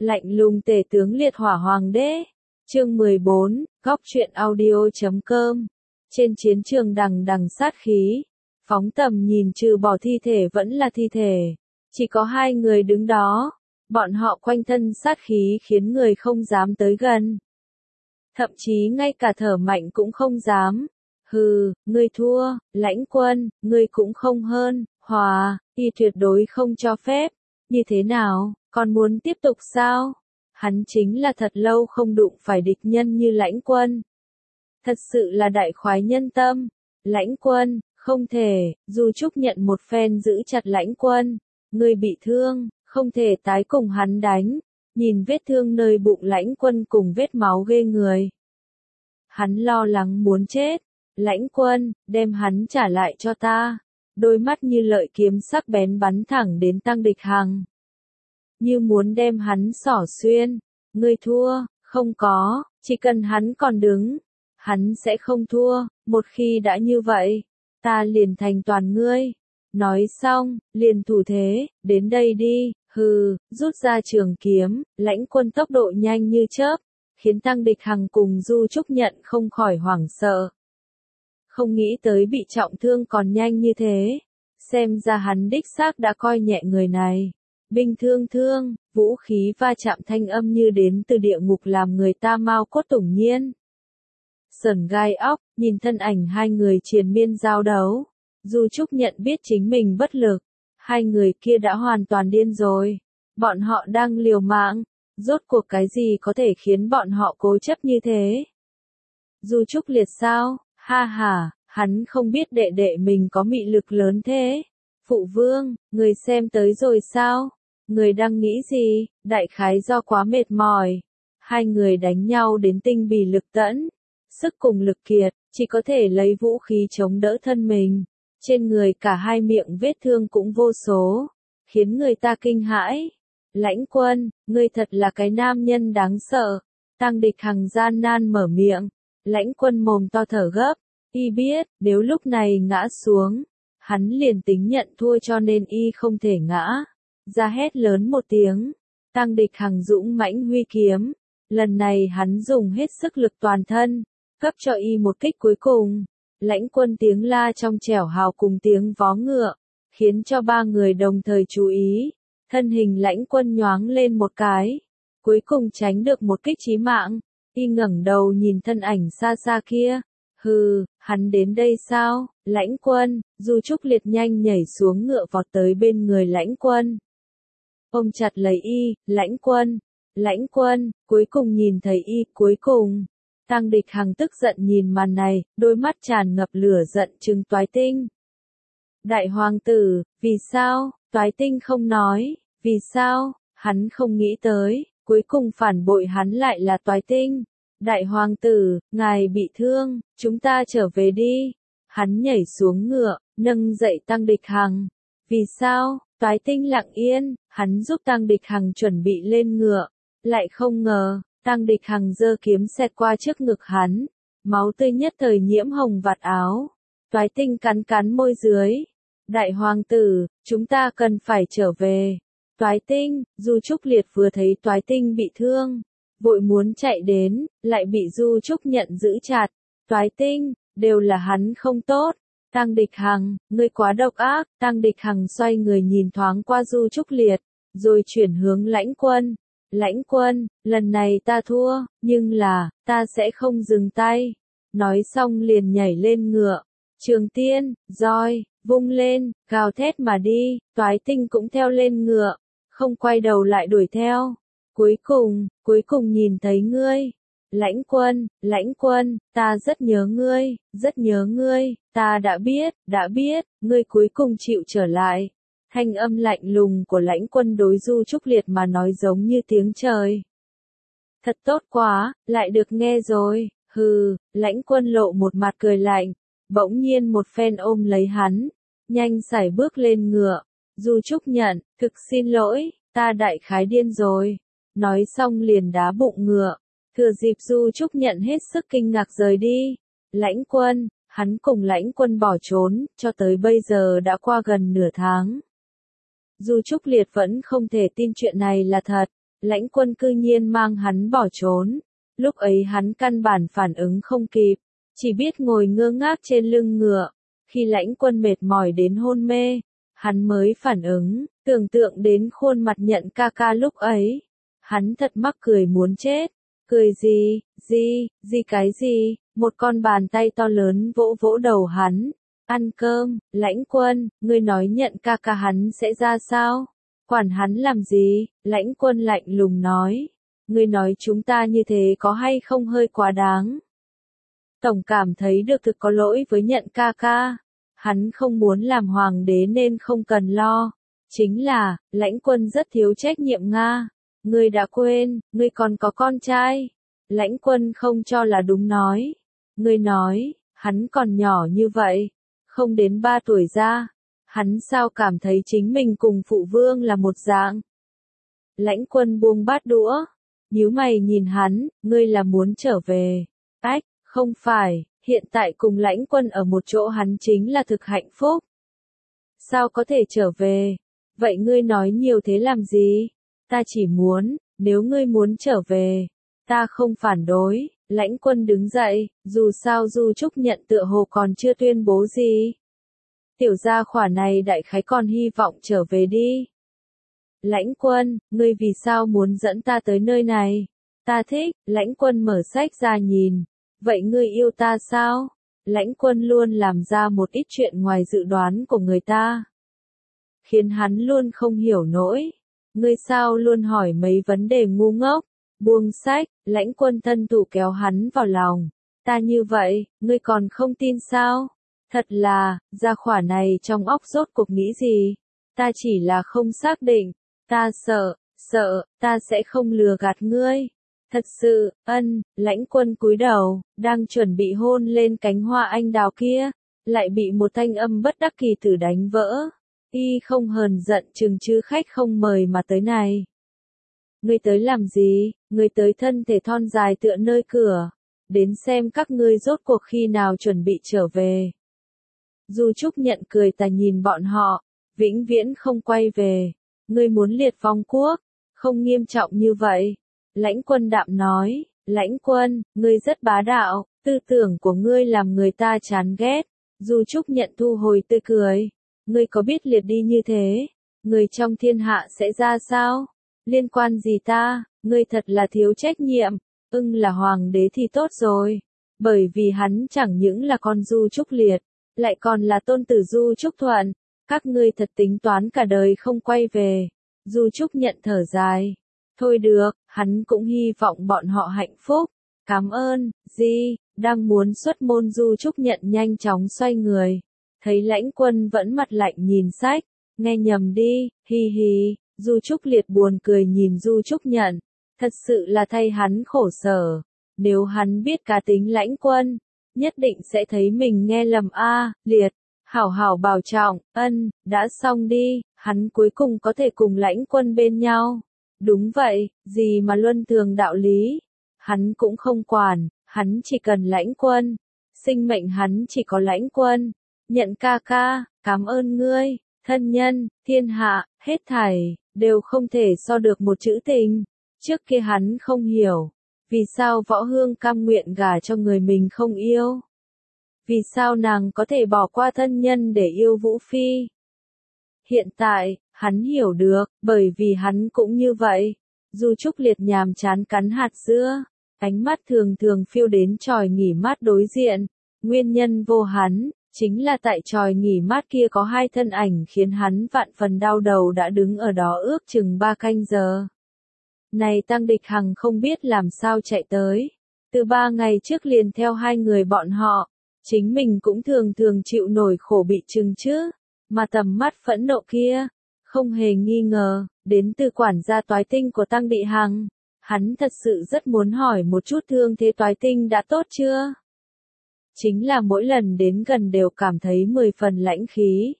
Lạnh lùng tể tướng liệt hỏa hoàng đế. Chương 14, góc truyện audio.com. Trên chiến trường đằng đằng sát khí, phóng tầm nhìn trừ bỏ thi thể vẫn là thi thể. Chỉ có hai người đứng đó, bọn họ quanh thân sát khí khiến người không dám tới gần. Thậm chí ngay cả thở mạnh cũng không dám. Hừ, ngươi thua, Lãnh Quân, ngươi cũng không hơn, Hòa, y tuyệt đối không cho phép. Như thế nào, còn muốn tiếp tục sao? Hắn chính là thật lâu không đụng phải địch nhân như Lãnh Quân. Thật sự là đại khoái nhân tâm. Lãnh Quân, không thể, Du Trúc nhận một phen giữ chặt Lãnh Quân. Ngươi bị thương, không thể tái cùng hắn đánh. Nhìn vết thương nơi bụng Lãnh Quân cùng vết máu ghê người. Hắn lo lắng muốn chết. Lãnh Quân, đem hắn trả lại cho ta. Đôi mắt như lợi kiếm sắc bén bắn thẳng đến Tăng Địch Hằng. Như muốn đem hắn xỏ xuyên. Ngươi thua, không có, chỉ cần hắn còn đứng. Hắn sẽ không thua, một khi đã như vậy, ta liền thành toàn ngươi. Nói xong, liền thủ thế, đến đây đi, hừ, rút ra trường kiếm, Lãnh Quân tốc độ nhanh như chớp, khiến Tăng Địch Hằng cùng Du Trúc Nhận không khỏi hoảng sợ. Không nghĩ tới bị trọng thương còn nhanh như thế, xem ra hắn đích xác đã coi nhẹ người này. Binh thương, vũ khí va chạm thanh âm như đến từ địa ngục làm người ta mau cốt tủng nhiên. Sởn gai óc, nhìn thân ảnh hai người triền miên giao đấu. Du Trúc Nhận biết chính mình bất lực. Hai người kia đã hoàn toàn điên rồi. Bọn họ đang liều mạng. Rốt cuộc cái gì có thể khiến bọn họ cố chấp như thế? Du Trúc Liệt sao? Ha ha, hắn không biết đệ đệ mình có mị lực lớn thế. Phụ vương, người xem tới rồi sao? Người đang nghĩ gì? Đại khái do quá mệt mỏi. Hai người đánh nhau đến tinh bì lực tẫn. Sức cùng lực kiệt, chỉ có thể lấy vũ khí chống đỡ thân mình. Trên người cả hai miệng vết thương cũng vô số, khiến người ta kinh hãi. Lãnh Quân, ngươi thật là cái nam nhân đáng sợ. Tăng Địch Hằng gian nan mở miệng. Lãnh Quân mồm to thở gấp. Y biết, nếu lúc này ngã xuống, hắn liền tính nhận thua cho nên y không thể ngã. Ra hét lớn một tiếng. Tăng Địch Hằng dũng mãnh huy kiếm. Lần này hắn dùng hết sức lực toàn thân. Cấp cho y một kích cuối cùng. Lãnh Quân tiếng la trong trẻo hào cùng tiếng vó ngựa, khiến cho ba người đồng thời chú ý. Thân hình Lãnh Quân nhoáng lên một cái, cuối cùng tránh được một kích chí mạng. Y ngẩng đầu nhìn thân ảnh xa xa kia. Hừ, hắn đến đây sao? Lãnh Quân, Du Trúc Liệt nhanh nhảy xuống ngựa vọt tới bên người Lãnh Quân. Ôm chặt lấy y, Lãnh Quân, cuối cùng nhìn thấy y, cuối cùng. Tăng Địch Hằng tức giận nhìn màn này, đôi mắt tràn ngập lửa giận trừng Toái Tinh. Đại hoàng tử, vì sao? Toái Tinh không nói, vì sao? Hắn không nghĩ tới, cuối cùng phản bội hắn lại là Toái Tinh. Đại hoàng tử, ngài bị thương, chúng ta trở về đi. Hắn nhảy xuống ngựa, nâng dậy Tăng Địch Hằng. Vì sao? Toái Tinh lặng yên, hắn giúp Tăng Địch Hằng chuẩn bị lên ngựa, lại không ngờ. Tăng Địch Hằng giơ kiếm xẹt qua trước ngực hắn, máu tươi nhất thời nhiễm hồng vạt áo. Toái Tinh cắn môi dưới. Đại hoàng tử, chúng ta cần phải trở về. Toái Tinh, Du Trúc Liệt vừa thấy Toái Tinh bị thương, vội muốn chạy đến, lại bị Du Trúc Nhận giữ chặt. Toái Tinh, đều là hắn không tốt. Tăng Địch Hằng, ngươi quá độc ác. Tăng Địch Hằng xoay người nhìn thoáng qua Du Trúc Liệt, rồi chuyển hướng Lãnh Quân. Lãnh Quân, lần này ta thua, nhưng là, ta sẽ không dừng tay. Nói xong liền nhảy lên ngựa. Trường tiên, roi, vung lên, gào thét mà đi. Toái Tinh cũng theo lên ngựa, không quay đầu lại đuổi theo. Cuối cùng nhìn thấy ngươi. Lãnh Quân, ta rất nhớ ngươi, ta đã biết, ngươi cuối cùng chịu trở lại. Thanh âm lạnh lùng của Lãnh Quân đối Du Trúc Liệt mà nói giống như tiếng trời. Thật tốt quá, lại được nghe rồi. Hừ, Lãnh Quân lộ một mặt cười lạnh, bỗng nhiên một phen ôm lấy hắn, nhanh sải bước lên ngựa. Du Trúc Nhận, thực xin lỗi, ta đại khái điên rồi. Nói xong liền đá bụng ngựa, thừa dịp Du Trúc Nhận hết sức kinh ngạc rời đi. Lãnh Quân, hắn cùng Lãnh Quân bỏ trốn, cho tới bây giờ đã qua gần nửa tháng. Du Trúc Liệt vẫn không thể tin chuyện này là thật. Lãnh Quân cư nhiên mang hắn bỏ trốn. Lúc ấy hắn căn bản phản ứng không kịp, chỉ biết ngồi ngơ ngác trên lưng ngựa. Khi Lãnh Quân mệt mỏi đến hôn mê, hắn mới phản ứng, tưởng tượng đến khuôn mặt Nhận ca ca lúc ấy. Hắn thật mắc cười muốn chết. Cười gì cái gì, một con bàn tay to lớn vỗ vỗ đầu hắn. Ăn cơm, Lãnh Quân, ngươi nói Nhận ca ca hắn sẽ ra sao? Quản hắn làm gì? Lãnh Quân lạnh lùng nói. Ngươi nói chúng ta như thế có hay không hơi quá đáng? Tổng cảm thấy được thực có lỗi với Nhận ca ca. Hắn không muốn làm hoàng đế nên không cần lo. Chính là, Lãnh Quân rất thiếu trách nhiệm Nga. Ngươi đã quên, ngươi còn có con trai. Lãnh Quân không cho là đúng nói. Ngươi nói, hắn còn nhỏ như vậy, không đến 3 tuổi ra. Hắn sao cảm thấy chính mình cùng phụ vương là một dạng? Lãnh Quân buông bát đũa, nhíu mày nhìn hắn, ngươi là muốn trở về. Ách, không phải, hiện tại cùng Lãnh Quân ở một chỗ hắn chính là thực hạnh phúc. Sao có thể trở về? Vậy ngươi nói nhiều thế làm gì? Ta chỉ muốn, nếu ngươi muốn trở về, ta không phản đối. Lãnh Quân đứng dậy, dù sao Du Trúc Nhận tựa hồ còn chưa tuyên bố gì. Tiểu gia khỏa này đại khái còn hy vọng trở về đi. Lãnh Quân, ngươi vì sao muốn dẫn ta tới nơi này? Ta thích. Lãnh Quân mở sách ra nhìn. Vậy ngươi yêu ta sao? Lãnh Quân luôn làm ra một ít chuyện ngoài dự đoán của người ta, khiến hắn luôn không hiểu nổi. Ngươi sao luôn hỏi mấy vấn đề ngu ngốc? Buông sách, Lãnh Quân thân thủ kéo hắn vào lòng. Ta như vậy, ngươi còn không tin sao? Thật là, gia khỏa này trong óc rốt cuộc nghĩ gì? Ta chỉ là không xác định. Ta sợ, ta sẽ không lừa gạt ngươi. Thật sự, Lãnh Quân cúi đầu, đang chuẩn bị hôn lên cánh hoa anh đào kia, lại bị một thanh âm bất đắc kỳ tử đánh vỡ. Y không hờn giận chừng chứ khách không mời mà tới này. Ngươi tới làm gì? Ngươi tới thân thể thon dài tựa nơi cửa. Đến xem các ngươi rốt cuộc khi nào chuẩn bị trở về. Du Trúc Nhận cười tà nhìn bọn họ, vĩnh viễn không quay về. Ngươi muốn liệt phong quốc, không nghiêm trọng như vậy. Lãnh Quân đạm nói, Lãnh Quân, ngươi rất bá đạo, tư tưởng của ngươi làm người ta chán ghét. Du Trúc Nhận thu hồi tươi cười. Ngươi có biết liệt đi như thế, người trong thiên hạ sẽ ra sao? Liên quan gì ta? Ngươi thật là thiếu trách nhiệm. Là hoàng đế thì tốt rồi. Bởi vì hắn chẳng những là con Du Trúc Liệt, lại còn là tôn tử Du Trúc Thuận. Các ngươi thật tính toán cả đời không quay về. Du Trúc Nhận thở dài. Thôi được, hắn cũng hy vọng bọn họ hạnh phúc. Cảm ơn, đang muốn xuất môn Du Trúc Nhận nhanh chóng xoay người. Thấy Lãnh Quân vẫn mặt lạnh nhìn sách, nghe nhầm đi, hi hi. Du Trúc Liệt buồn cười nhìn Du Trúc Nhận, thật sự là thay hắn khổ sở. Nếu hắn biết cá tính Lãnh Quân, nhất định sẽ thấy mình nghe lầm Liệt, hảo hảo bảo trọng. Đã xong đi, hắn cuối cùng có thể cùng Lãnh Quân bên nhau. Đúng vậy, gì mà luân thường đạo lý, hắn cũng không quản, hắn chỉ cần Lãnh Quân. Sinh mệnh hắn chỉ có Lãnh Quân. Nhận ca ca, cảm ơn ngươi, thân nhân, thiên hạ, hết thảy, đều không thể so được một chữ tình. Trước kia hắn không hiểu, vì sao Võ Hương cam nguyện gả cho người mình không yêu. Vì sao nàng có thể bỏ qua thân nhân để yêu Vũ Phi. Hiện tại, hắn hiểu được, bởi vì hắn cũng như vậy. Du Trúc Liệt nhàm chán cắn hạt dưa, ánh mắt thường thường phiêu đến chòi nghỉ mát đối diện. Nguyên nhân vô hắn. Chính là tại chòi nghỉ mát kia có 2 thân ảnh khiến hắn vạn phần đau đầu đã đứng ở đó ước chừng 3 canh giờ. Này Tăng Địch Hằng không biết làm sao chạy tới. Từ 3 ngày trước liền theo 2 người bọn họ. Chính mình cũng thường thường chịu nổi khổ bị chừng chứ. Mà tầm mắt phẫn nộ kia, không hề nghi ngờ, đến từ quản gia Toái Tinh của Tăng Địch Hằng. Hắn thật sự rất muốn hỏi một chút thương thế Toái Tinh đã tốt chưa? Chính là mỗi lần đến gần đều cảm thấy 10 phần lãnh khí.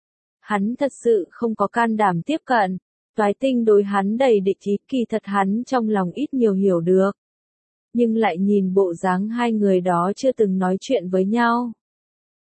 Hắn thật sự không có can đảm tiếp cận. Toái Tinh đối hắn đầy địch ý, kỳ thật hắn trong lòng ít nhiều hiểu được. Nhưng lại nhìn bộ dáng 2 người đó chưa từng nói chuyện với nhau.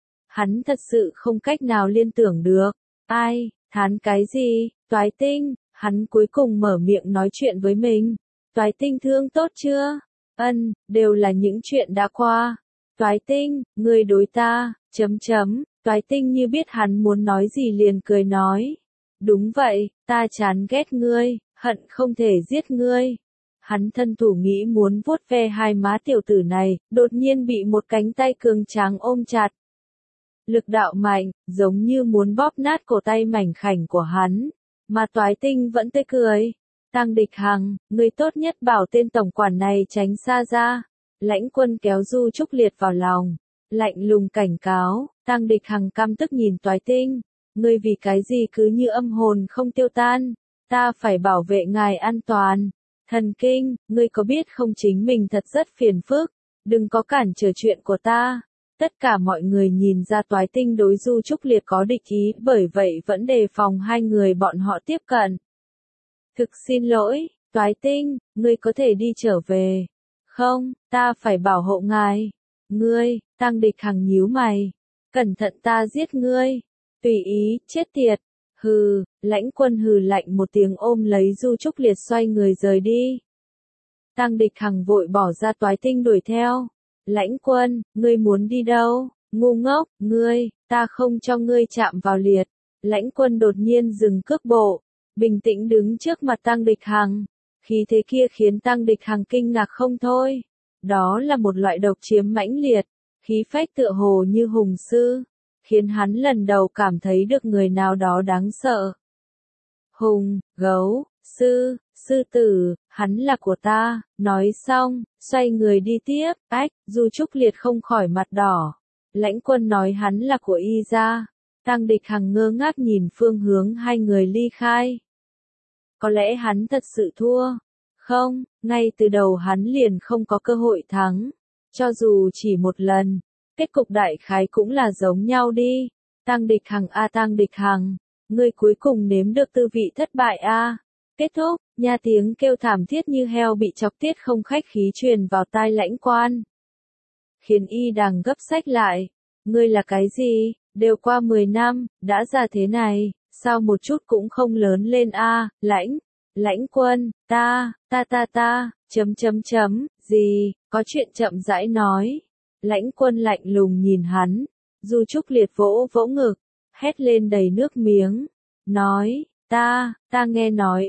Hắn thật sự không cách nào liên tưởng được. Ai, thán cái gì? Toái Tinh, Hắn cuối cùng mở miệng nói chuyện với mình. Toái Tinh thương tốt chưa? Ân, đều là những chuyện đã qua. Toái Tinh, ngươi đối ta, Toái Tinh như biết hắn muốn nói gì liền cười nói. Đúng vậy, ta chán ghét ngươi, hận không thể giết ngươi. Hắn thân thủ nghĩ muốn vuốt ve hai má tiểu tử này, đột nhiên bị một cánh tay cường tráng ôm chặt. Lực đạo mạnh, giống như muốn bóp nát cổ tay mảnh khảnh của hắn. Mà Toái Tinh vẫn tươi cười. Tăng Địch Hằng, người tốt nhất bảo tên tổng quản này tránh xa ra. Lãnh Quân kéo Du Trúc Liệt vào lòng. Lạnh lùng cảnh cáo, Tăng Địch Hằng căm tức nhìn Toái Tinh. Ngươi vì cái gì cứ như âm hồn không tiêu tan. Ta phải bảo vệ ngài an toàn. Thần kinh, ngươi có biết không chính mình thật rất phiền phức. Đừng có cản trở chuyện của ta. Tất cả mọi người nhìn ra Toái Tinh đối Du Trúc Liệt có địch ý, bởi vậy vẫn đề phòng hai người bọn họ tiếp cận. Thực xin lỗi, Toái Tinh, ngươi có thể đi trở về. Không, ta phải bảo hộ ngài. Ngươi, Tăng Địch Hằng nhíu mày. Cẩn thận ta giết ngươi. Tùy ý, chết tiệt. Hừ, Lãnh Quân hừ lạnh một tiếng ôm lấy Du Trúc Liệt xoay người rời đi. Tăng Địch Hằng vội bỏ ra Toái Tinh đuổi theo. Lãnh Quân, ngươi muốn đi đâu? Ngu ngốc, ngươi, ta không cho ngươi chạm vào Liệt. Lãnh Quân đột nhiên dừng cước bộ, bình tĩnh đứng trước mặt Tăng Địch Hằng. Khí thế kia khiến Tăng Địch Hằng kinh ngạc không thôi. Đó là một loại độc chiếm mãnh liệt, khí phách tựa hồ như hùng sư, khiến hắn lần đầu cảm thấy được người nào đó đáng sợ. Hùng, gấu, sư tử, hắn là của ta, nói xong, xoay người đi tiếp, Du Trúc Liệt không khỏi mặt đỏ. Lãnh Quân nói hắn là của Y gia. Tăng Địch Hằng ngơ ngác nhìn phương hướng hai người ly khai. Có lẽ hắn thật sự thua. Không, ngay từ đầu hắn liền không có cơ hội thắng. Cho dù chỉ một lần, kết cục đại khái cũng là giống nhau đi. Tăng Địch Hằng Tăng Địch Hằng, ngươi cuối cùng nếm được tư vị thất bại Kết thúc, nha tiếng kêu thảm thiết như heo bị chọc tiết không khách khí truyền vào tai Lãnh Quan. Khiến Y đằng gấp sách lại. Ngươi là cái gì? Đều qua 10 năm, đã già thế này, sao một chút cũng không lớn lên Lãnh Quân, gì, có chuyện chậm rãi nói. Lãnh Quân lạnh lùng nhìn hắn. Du Trúc Liệt vỗ vỗ ngực, hét lên đầy nước miếng. Nói, ta nghe nói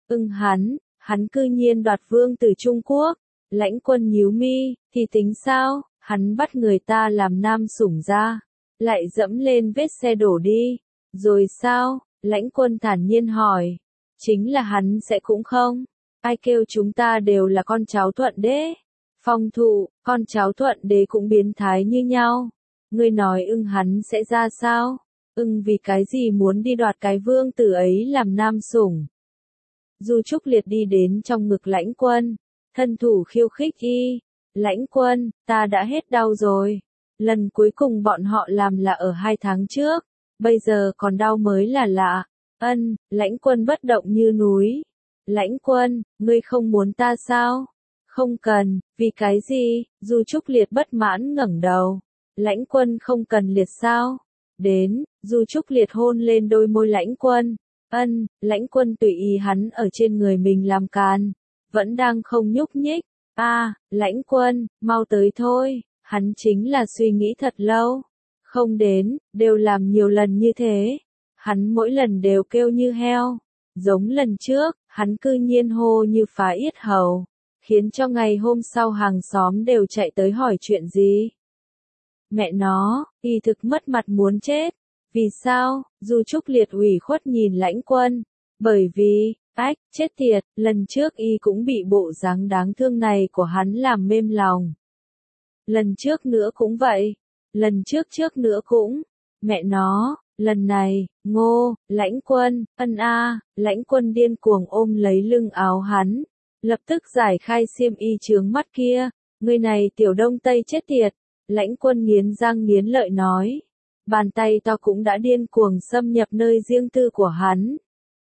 hắn cư nhiên đoạt vương từ Trung Quốc. Lãnh Quân nhíu mi, thì tính sao, hắn bắt người ta làm nam sủng ra, lại dẫm lên vết xe đổ đi. Rồi sao? Lãnh Quân thản nhiên hỏi. Chính là hắn sẽ cũng không. Ai kêu chúng ta đều là con cháu Thuận Đế. Phong Thụ, con cháu Thuận Đế cũng biến thái như nhau. Ngươi nói hắn sẽ ra sao? Vì cái gì muốn đi đoạt cái vương tử ấy làm nam sủng? Du Trúc Liệt đi đến trong ngực Lãnh Quân, thân thủ khiêu khích Y. Lãnh Quân, ta đã hết đau rồi. Lần cuối cùng bọn họ làm là ở 2 tháng trước, bây giờ còn đau mới là lạ. Lãnh Quân bất động như núi. Lãnh Quân, ngươi không muốn ta sao? Không cần, vì cái gì? Du Trúc Liệt bất mãn ngẩng đầu. Lãnh Quân không cần Liệt sao? Đến, Du Trúc Liệt hôn lên đôi môi Lãnh Quân. Lãnh Quân tùy ý hắn ở trên người mình làm càn, vẫn đang không nhúc nhích. Lãnh Quân, mau tới thôi, hắn chính là suy nghĩ thật lâu. Không đến, đều làm nhiều lần như thế. Hắn mỗi lần đều kêu như heo. Giống lần trước, hắn cư nhiên hô như phá yết hầu, khiến cho ngày hôm sau hàng xóm đều chạy tới hỏi chuyện gì. Mẹ nó, Y thực mất mặt muốn chết. Vì sao? Du Trúc Liệt ủy khuất nhìn Lãnh Quân. Bởi vì, chết tiệt, lần trước Y cũng bị bộ dáng đáng thương này của hắn làm mềm lòng. Lần trước nữa cũng vậy. Lần trước nữa cũng. Mẹ nó, lần này, Lãnh Quân, Lãnh Quân điên cuồng ôm lấy lưng áo hắn. Lập tức giải khai xiêm y chướng mắt kia. Người này tiểu Đông Tây chết tiệt. Lãnh Quân nghiến răng nghiến lợi nói. Bàn tay to cũng đã điên cuồng xâm nhập nơi riêng tư của hắn.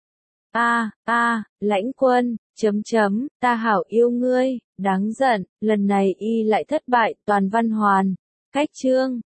Lãnh Quân, ta hảo yêu ngươi, đáng giận, lần này Y lại thất bại, toàn văn hoàn. Cách chương.